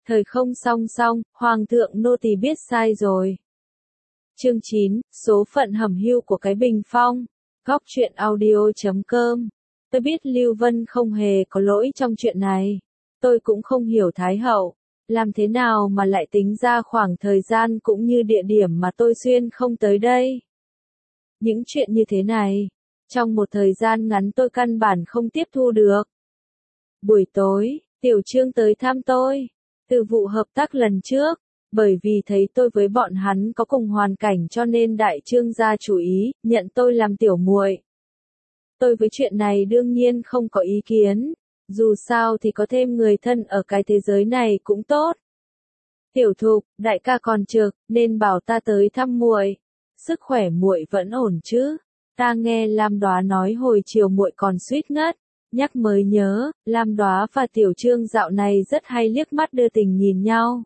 Thời không song song, Hoàng thượng nô tỳ biết sai rồi. Chương 9, số phận hẩm hiu của cái bình phong. Góc truyện audio.com. Tôi biết Lưu Vân không hề có lỗi trong chuyện này. Tôi cũng không hiểu Thái hậu. Làm thế nào mà lại tính ra khoảng thời gian cũng như địa điểm mà tôi xuyên không tới đây. Những chuyện như thế này, trong một thời gian ngắn tôi căn bản không tiếp thu được. Buổi tối, Tiểu Trương tới thăm tôi. Từ vụ hợp tác lần trước, bởi vì thấy tôi với bọn hắn có cùng hoàn cảnh cho nên Đại Trương gia chủ ý, nhận tôi làm tiểu muội. Tôi với chuyện này đương nhiên không có ý kiến, dù sao thì có thêm người thân ở cái thế giới này cũng tốt. Tiểu Thục, đại ca còn trực, nên bảo ta tới thăm muội. Sức khỏe muội vẫn ổn chứ? Ta nghe Lam Đóa nói hồi chiều muội còn suýt ngất. Nhắc mới nhớ, Lam Đóa và Tiểu Trương dạo này rất hay liếc mắt đưa tình nhìn nhau.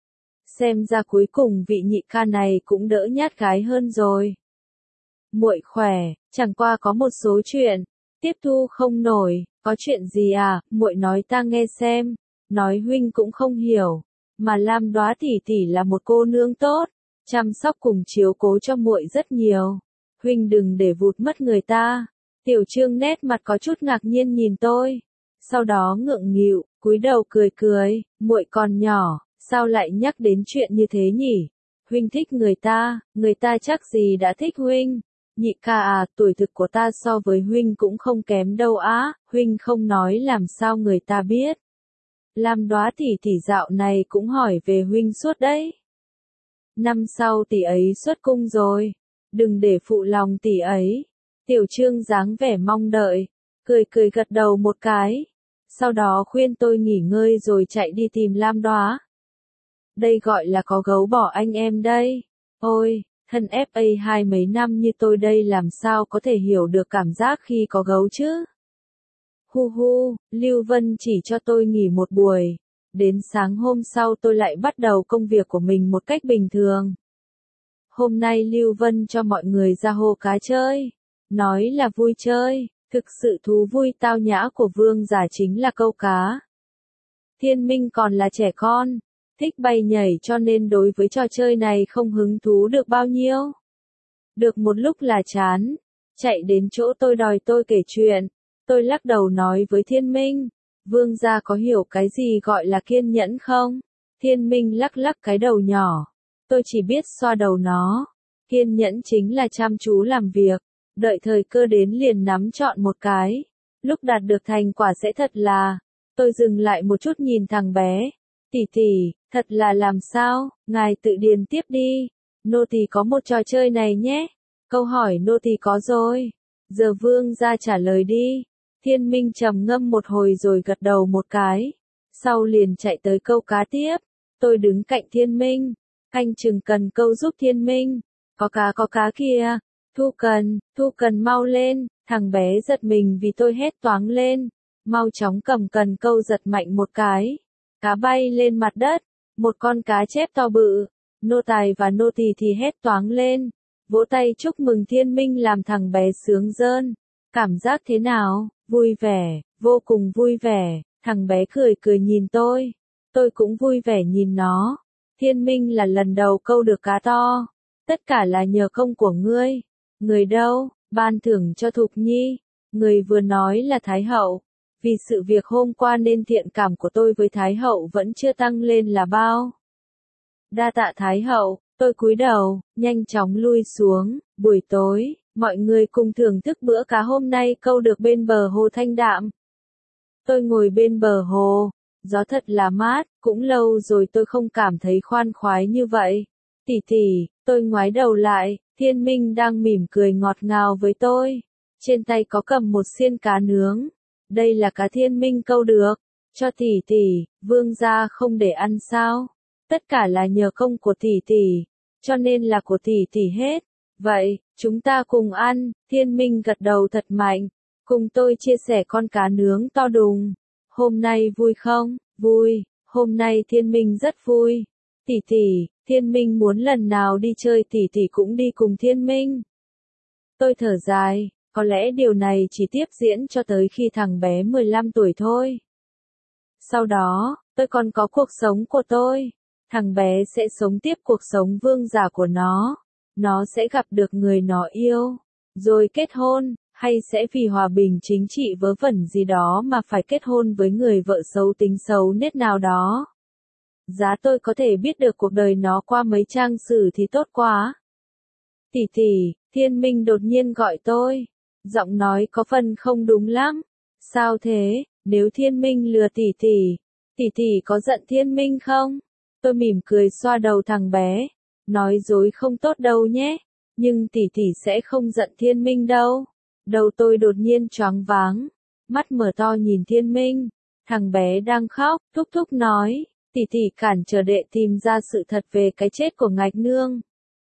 Xem ra cuối cùng vị nhị ca này cũng đỡ nhát gái hơn rồi. Muội khỏe, chẳng qua có một số chuyện, tiếp thu không nổi. Có chuyện gì à, muội nói ta nghe xem. Nói huynh cũng không hiểu, mà Lam Đóa tỷ tỷ là một cô nương tốt, chăm sóc cùng chiếu cố cho muội rất nhiều. Huynh đừng để vụt mất người ta. Tiểu Trương nét mặt có chút ngạc nhiên nhìn tôi, sau đó ngượng nghịu, cúi đầu cười cười, muội còn nhỏ, sao lại nhắc đến chuyện như thế nhỉ? Huynh thích người ta chắc gì đã thích huynh. Nhị ca à, tuổi thực của ta so với huynh cũng không kém đâu á, huynh không nói làm sao người ta biết. Lam Đóa tỷ tỷ dạo này cũng hỏi về huynh suốt đấy. Năm sau tỷ ấy xuất cung rồi, đừng để phụ lòng tỷ ấy. Tiểu Trương dáng vẻ mong đợi, cười cười gật đầu một cái, sau đó khuyên tôi nghỉ ngơi rồi chạy đi tìm Lam Đóa. Đây gọi là có gấu bỏ anh em đây. Ôi, thân FA 2 mấy năm như tôi đây làm sao có thể hiểu được cảm giác khi có gấu chứ? Hu hu, Lưu Vân chỉ cho tôi nghỉ một buổi, đến sáng hôm sau tôi lại bắt đầu công việc của mình một cách bình thường. Hôm nay Lưu Vân cho mọi người ra hồ cá chơi. Nói là vui chơi, thực sự thú vui tao nhã của vương giả chính là câu cá. Thiên Minh còn là trẻ con, thích bay nhảy cho nên đối với trò chơi này không hứng thú được bao nhiêu. Được một lúc là chán, chạy đến chỗ tôi đòi tôi kể chuyện. Tôi lắc đầu nói với Thiên Minh, vương gia có hiểu cái gì gọi là kiên nhẫn không? Thiên Minh lắc lắc cái đầu nhỏ, tôi chỉ biết xoa đầu nó. Kiên nhẫn chính là chăm chú làm việc. Đợi thời cơ đến liền nắm trọn một cái. Lúc đạt được thành quả sẽ thật là. Tôi dừng lại một chút nhìn thằng bé. Tỷ tỷ, thật là làm sao, ngài tự điền tiếp đi. Nô tỳ có một trò chơi này nhé. Câu hỏi nô tỳ có rồi. Giờ vương gia trả lời đi. Thiên Minh trầm ngâm một hồi rồi gật đầu một cái. Sau liền chạy tới câu cá tiếp. Tôi đứng cạnh Thiên Minh. Canh chừng cần câu giúp Thiên Minh. Có cá kìa. Thu Cần mau lên, thằng bé giật mình vì tôi hét toáng lên, mau chóng cầm cần câu giật mạnh một cái, cá bay lên mặt đất, một con cá chép to bự, nô tài và nô tỳ thì hét toáng lên, vỗ tay chúc mừng Thiên Minh làm thằng bé sướng rơn. Cảm giác thế nào? Vui vẻ, vô cùng vui vẻ, thằng bé cười cười nhìn tôi cũng vui vẻ nhìn nó. Thiên Minh là lần đầu câu được cá to, tất cả là nhờ công của ngươi. Người đâu, ban thưởng cho Thục Nhi. Người vừa nói là Thái hậu. Vì sự việc hôm qua nên thiện cảm của tôi với Thái hậu vẫn chưa tăng lên là bao. Đa tạ Thái hậu, tôi cúi đầu, nhanh chóng lui xuống. Buổi tối, mọi người cùng thưởng thức bữa cá hôm nay câu được bên bờ hồ thanh đạm. Tôi ngồi bên bờ hồ, gió thật là mát, cũng lâu rồi tôi không cảm thấy khoan khoái như vậy. Tỷ tỷ, tôi ngoái đầu lại. Thiên Minh đang mỉm cười ngọt ngào với tôi. Trên tay có cầm một xiên cá nướng. Đây là cá Thiên Minh câu được. Cho tỷ tỷ, vương gia không để ăn sao? Tất cả là nhờ công của tỷ tỷ. Cho nên là của tỷ tỷ hết. Vậy, chúng ta cùng ăn. Thiên Minh gật đầu thật mạnh. Cùng tôi chia sẻ con cá nướng to đùng. Hôm nay vui không? Vui. Hôm nay Thiên Minh rất vui. Tỷ tỷ, Thiên Minh muốn lần nào đi chơi tỷ tỷ cũng đi cùng Thiên Minh. Tôi thở dài, có lẽ điều này chỉ tiếp diễn cho tới khi thằng bé 15 tuổi thôi. Sau đó, tôi còn có cuộc sống của tôi. Thằng bé sẽ sống tiếp cuộc sống vương giả của nó. Nó sẽ gặp được người nó yêu, rồi kết hôn, hay sẽ vì hòa bình chính trị vớ vẩn gì đó mà phải kết hôn với người vợ xấu tính xấu nết nào đó. Giá tôi có thể biết được cuộc đời nó qua mấy trang sử thì tốt quá. Tỷ tỷ, Thiên Minh đột nhiên gọi tôi. Giọng nói có phần không đúng lắm. Sao thế, nếu Thiên Minh lừa tỷ tỷ có giận Thiên Minh không? Tôi mỉm cười xoa đầu thằng bé. Nói dối không tốt đâu nhé. Nhưng tỷ tỷ sẽ không giận Thiên Minh đâu. Đầu tôi đột nhiên choáng váng. Mắt mở to nhìn Thiên Minh. Thằng bé đang khóc, thúc thúc nói. Tỷ tỷ cản trở đệ tìm ra sự thật về cái chết của Ngạch Nương.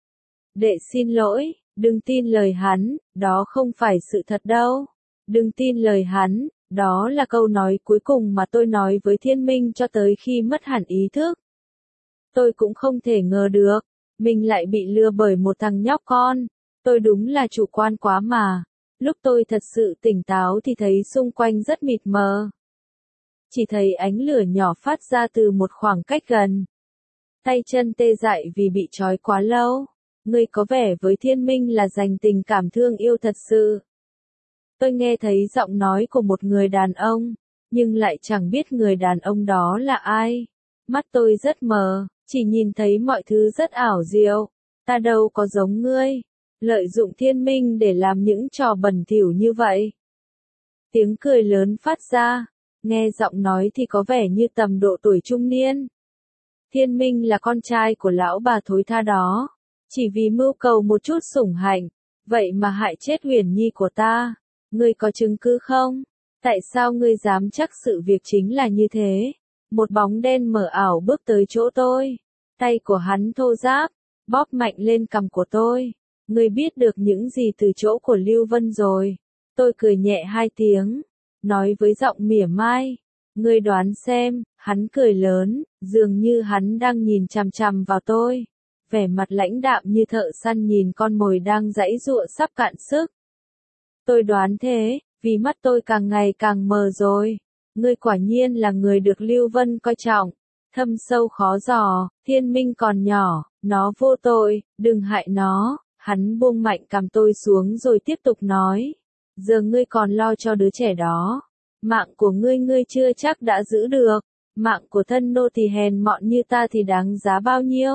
Đệ xin lỗi, đừng tin lời hắn, đó không phải sự thật đâu. Đừng tin lời hắn, đó là câu nói cuối cùng mà tôi nói với Thiên Minh cho tới khi mất hẳn ý thức. Tôi cũng không thể ngờ được, mình lại bị lừa bởi một thằng nhóc con. Tôi đúng là chủ quan quá mà. Lúc tôi thật sự tỉnh táo thì thấy xung quanh rất mịt mờ. Chỉ thấy ánh lửa nhỏ phát ra từ một khoảng cách gần. Tay chân tê dại vì bị trói quá lâu. Ngươi có vẻ với Thiên Minh là dành tình cảm thương yêu thật sự. Tôi nghe thấy giọng nói của một người đàn ông, nhưng lại chẳng biết người đàn ông đó là ai. Mắt tôi rất mờ, chỉ nhìn thấy mọi thứ rất ảo diệu. Ta đâu có giống ngươi, lợi dụng Thiên Minh để làm những trò bẩn thỉu như vậy. Tiếng cười lớn phát ra, nghe giọng nói thì có vẻ như tầm độ tuổi trung niên. Thiên Minh là con trai của lão bà thối tha đó. Chỉ vì mưu cầu một chút sủng hạnh, vậy mà hại chết Huyền Nhi của ta. Ngươi có chứng cứ không? Tại sao ngươi dám chắc sự việc chính là như thế? Một bóng đen mờ ảo bước tới chỗ tôi. Tay của hắn thô ráp, bóp mạnh lên cằm của tôi. Ngươi biết được những gì từ chỗ của Lưu Vân rồi. Tôi cười nhẹ hai tiếng, nói với giọng mỉa mai. Ngươi đoán xem, hắn cười lớn, dường như hắn đang nhìn chằm chằm vào tôi. Vẻ mặt lãnh đạm như thợ săn nhìn con mồi đang giãy giụa sắp cạn sức. Tôi đoán thế, vì mắt tôi càng ngày càng mờ rồi. Ngươi quả nhiên là người được Lưu Vân coi trọng. Thâm sâu khó dò, Thiên Minh còn nhỏ, nó vô tội, đừng hại nó. Hắn buông mạnh cằm tôi xuống rồi tiếp tục nói. Giờ ngươi còn lo cho đứa trẻ đó. Mạng của ngươi chưa chắc đã giữ được. Mạng của thân nô tỳ hèn mọn như ta thì đáng giá bao nhiêu?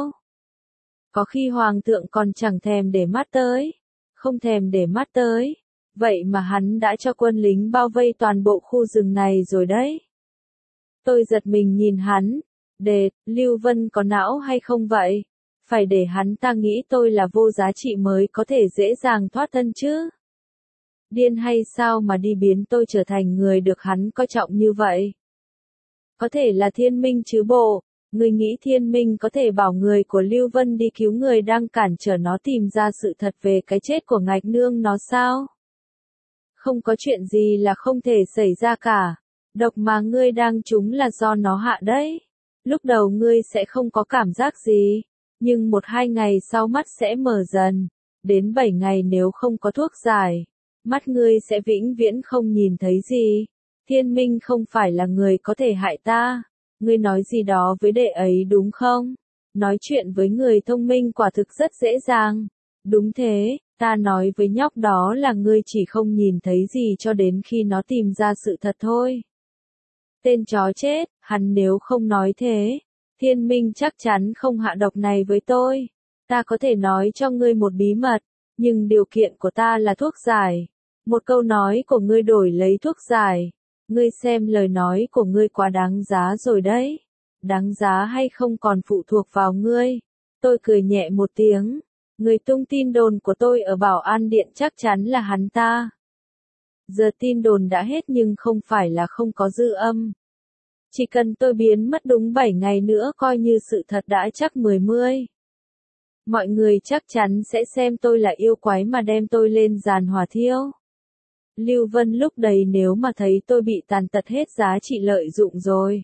Có khi hoàng thượng còn chẳng thèm để mắt tới. Không thèm để mắt tới. Vậy mà hắn đã cho quân lính bao vây toàn bộ khu rừng này rồi đấy. Tôi giật mình nhìn hắn. Lưu Vân có não hay không vậy? Phải để hắn ta nghĩ tôi là vô giá trị mới có thể dễ dàng thoát thân chứ? Điên hay sao mà đi biến tôi trở thành người được hắn coi trọng như vậy? Có thể là Thiên Minh chứ bộ. Ngươi nghĩ Thiên Minh có thể bảo người của Lưu Vân đi cứu người đang cản trở nó tìm ra sự thật về cái chết của Ngạch Nương nó sao? Không có chuyện gì là không thể xảy ra cả. Độc mà ngươi đang trúng là do nó hạ đấy. Lúc đầu ngươi sẽ không có cảm giác gì, nhưng 1-2 ngày sau mắt sẽ mở dần. Đến 7 ngày nếu không có thuốc giải, mắt ngươi sẽ vĩnh viễn không nhìn thấy gì. Thiên Minh không phải là người có thể hại ta. Ngươi nói gì đó với đệ ấy đúng không? Nói chuyện với người thông minh quả thực rất dễ dàng. Đúng thế, ta nói với nhóc đó là ngươi chỉ không nhìn thấy gì cho đến khi nó tìm ra sự thật thôi. Tên chó chết, hắn nếu không nói thế, Thiên Minh chắc chắn không hạ độc này với tôi. Ta có thể nói cho ngươi một bí mật, nhưng điều kiện của ta là thuốc giải. Một câu nói của ngươi đổi lấy thuốc giải. Ngươi xem lời nói của ngươi quá đáng giá rồi đấy. Đáng giá hay không còn phụ thuộc vào ngươi. Tôi cười nhẹ một tiếng. Người tung tin đồn của tôi ở Bảo An Điện chắc chắn là hắn ta. Giờ tin đồn đã hết nhưng không phải là không có dư âm. Chỉ cần tôi biến mất đúng 7 ngày nữa coi như sự thật đã chắc 10. Mọi người chắc chắn sẽ xem tôi là yêu quái mà đem tôi lên giàn hỏa thiêu. Lưu Vân lúc đấy nếu mà thấy tôi bị tàn tật hết giá trị lợi dụng rồi.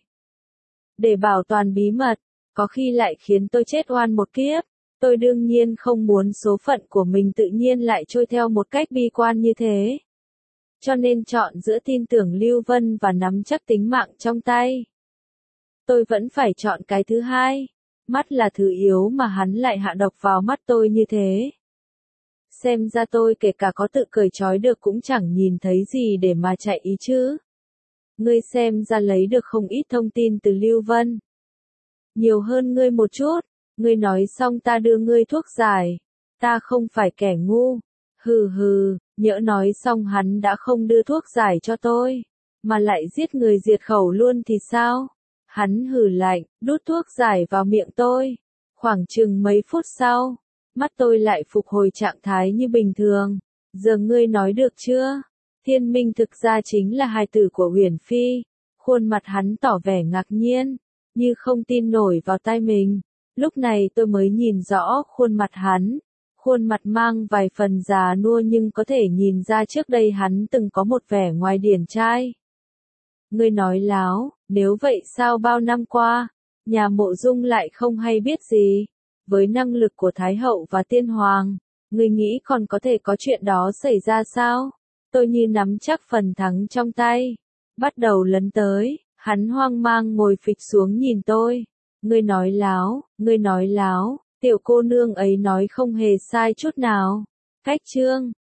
Để bảo toàn bí mật, có khi lại khiến tôi chết oan một kiếp. Tôi đương nhiên không muốn số phận của mình tự nhiên lại trôi theo một cách bi quan như thế. Cho nên chọn giữa tin tưởng Lưu Vân và nắm chắc tính mạng trong tay. Tôi vẫn phải chọn cái thứ hai. Mắt là thứ yếu mà hắn lại hạ độc vào mắt tôi như thế. Xem ra tôi kể cả có tự cởi trói được cũng chẳng nhìn thấy gì để mà chạy ý chứ. Ngươi xem ra lấy được không ít thông tin từ Lưu Vân. Nhiều hơn ngươi một chút. Ngươi nói xong ta đưa ngươi thuốc giải. Ta không phải kẻ ngu. Hừ hừ, nhỡ nói xong hắn đã không đưa thuốc giải cho tôi, mà lại giết người diệt khẩu luôn thì sao? Hắn hừ lạnh, đút thuốc giải vào miệng tôi. Khoảng chừng mấy phút sau, mắt tôi lại phục hồi trạng thái như bình thường. Giờ ngươi nói được chưa? Thiên Minh thực ra chính là hài tử của Uyển Phi. Khuôn mặt hắn tỏ vẻ ngạc nhiên, như không tin nổi vào tai mình. Lúc này tôi mới nhìn rõ khuôn mặt hắn. Khuôn mặt mang vài phần già nua nhưng có thể nhìn ra trước đây hắn từng có một vẻ ngoài điển trai. Ngươi nói láo, nếu vậy sao bao năm qua, nhà Mộ Dung lại không hay biết gì? Với năng lực của Thái Hậu và Tiên Hoàng, ngươi nghĩ còn có thể có chuyện đó xảy ra sao? Tôi như nắm chắc phần thắng trong tay. Bắt đầu lấn tới, hắn hoang mang ngồi phịch xuống nhìn tôi. Ngươi nói láo, tiểu cô nương ấy nói không hề sai chút nào. Cách chương